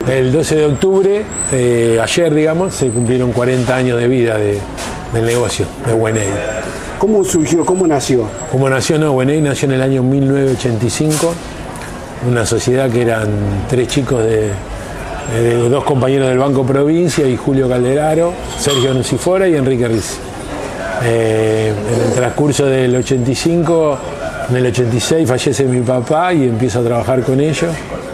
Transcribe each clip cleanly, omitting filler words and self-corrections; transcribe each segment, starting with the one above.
El 12 de octubre, ayer digamos, se cumplieron 40 años de vida del negocio de Güeney. ¿Cómo surgió? ¿Cómo nació? ¿Cómo nació? No, Güeney nació en el año 1985, una sociedad que eran 3 chicos de 2 compañeros del Banco Provincia y Julio Calderaro, Sergio Nucifora y Enrique Rizzi. En el transcurso del 85, en el 86 fallece mi papá y empiezo a trabajar con ellos.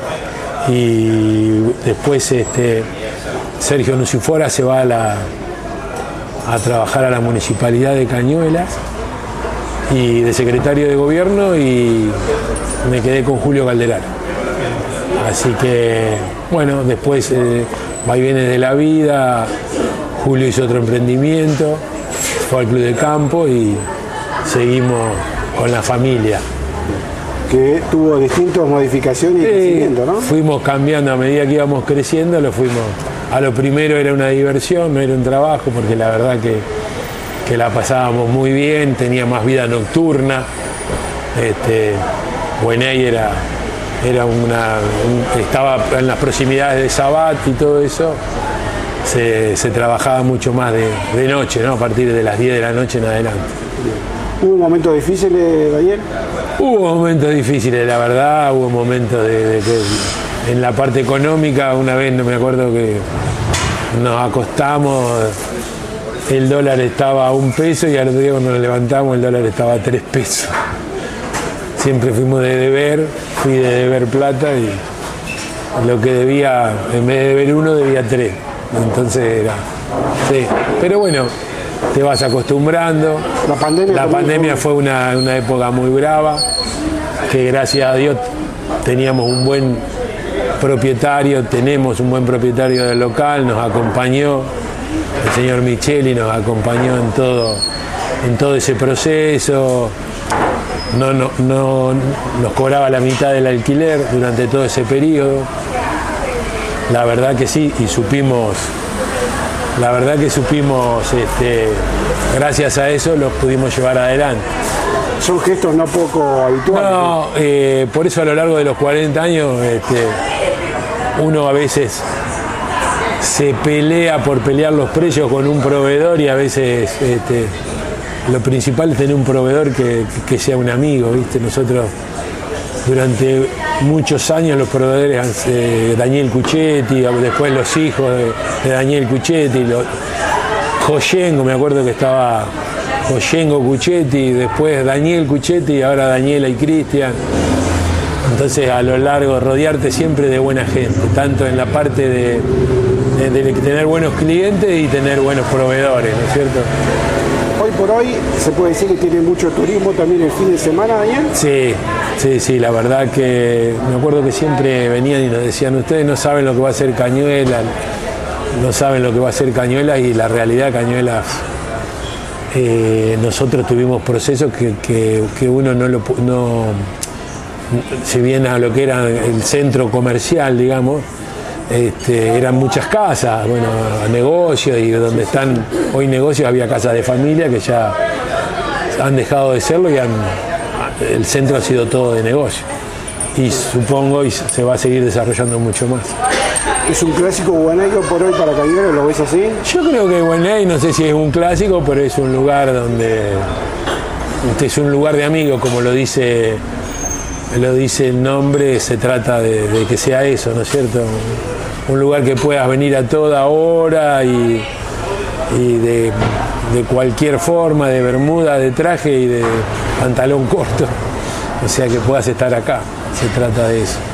Y después Sergio Nucifora se va a trabajar a la Municipalidad de Cañuelas y de secretario de gobierno, y me quedé con Julio Calderaro. Así que, bueno, después vaivenes de la vida, Julio hizo otro emprendimiento, fue al Club de Campo y seguimos con la familia. Que tuvo distintas modificaciones y crecimiento, ¿no? Fuimos cambiando a medida que íbamos creciendo, a lo primero era una diversión, no era un trabajo, porque la verdad que la pasábamos muy bien, tenía más vida nocturna. Güeney estaba en las proximidades de Sabat y todo eso, se trabajaba mucho más de noche, ¿no? A partir de las 10 de la noche en adelante. ¿Hubo momentos difíciles, Daniel? Hubo momentos difíciles, la verdad, hubo momentos en la parte económica. Una vez no me acuerdo que nos acostamos, el dólar estaba a $1 y al otro día cuando nos levantamos el dólar estaba a $3. Siempre fuimos fui de deber plata y lo que debía, en vez de deber 1, debía 3. Entonces sí, pero bueno, te vas acostumbrando. La pandemia fue una época muy brava, que gracias a Dios teníamos un buen propietario, tenemos un buen propietario del local, nos acompañó, el señor Micheli nos acompañó en todo ese proceso, no nos cobraba la mitad del alquiler durante todo ese periodo. La verdad que sí, y supimos, gracias a eso los pudimos llevar adelante. Son gestos no poco habituales. No, por eso a lo largo de los 40 años uno a veces se pelea por pelear los precios con un proveedor, y a veces lo principal es tener un proveedor que sea un amigo, ¿viste? Nosotros durante muchos años los proveedores, Daniel Cuchetti, después los hijos de Daniel Cuchetti, Joyengo, me acuerdo que estaba Joyengo Cuchetti, después Daniel Cuchetti y ahora Daniela y Cristian. Entonces a lo largo rodearte siempre de buena gente, tanto en la parte de tener buenos clientes y tener buenos proveedores, ¿no es cierto? Hoy por hoy se puede decir que tiene mucho turismo también el fin de semana, Daniel. Sí, la verdad que me acuerdo que siempre venían y nos decían: ustedes no saben lo que va a hacer Cañuelas, y la realidad, Cañuelas, nosotros tuvimos procesos que uno no, si bien a lo que era el centro comercial, digamos, eran muchas casas, bueno, negocios, y donde están hoy negocios había casas de familia que ya han dejado de serlo y el centro ha sido todo de negocio. Y supongo y se va a seguir desarrollando mucho más. ¿Es un clásico Güeney por hoy para Cañuelas? ¿Lo ves así? Yo creo que Güeney, no sé si es un clásico, pero es un lugar donde es un lugar de amigos, como lo dice el nombre. Se trata de que sea eso, ¿no es cierto? Un lugar que puedas venir a toda hora y de cualquier forma, de bermuda, de traje y de pantalón corto, o sea, que puedas estar acá. Se trata de eso.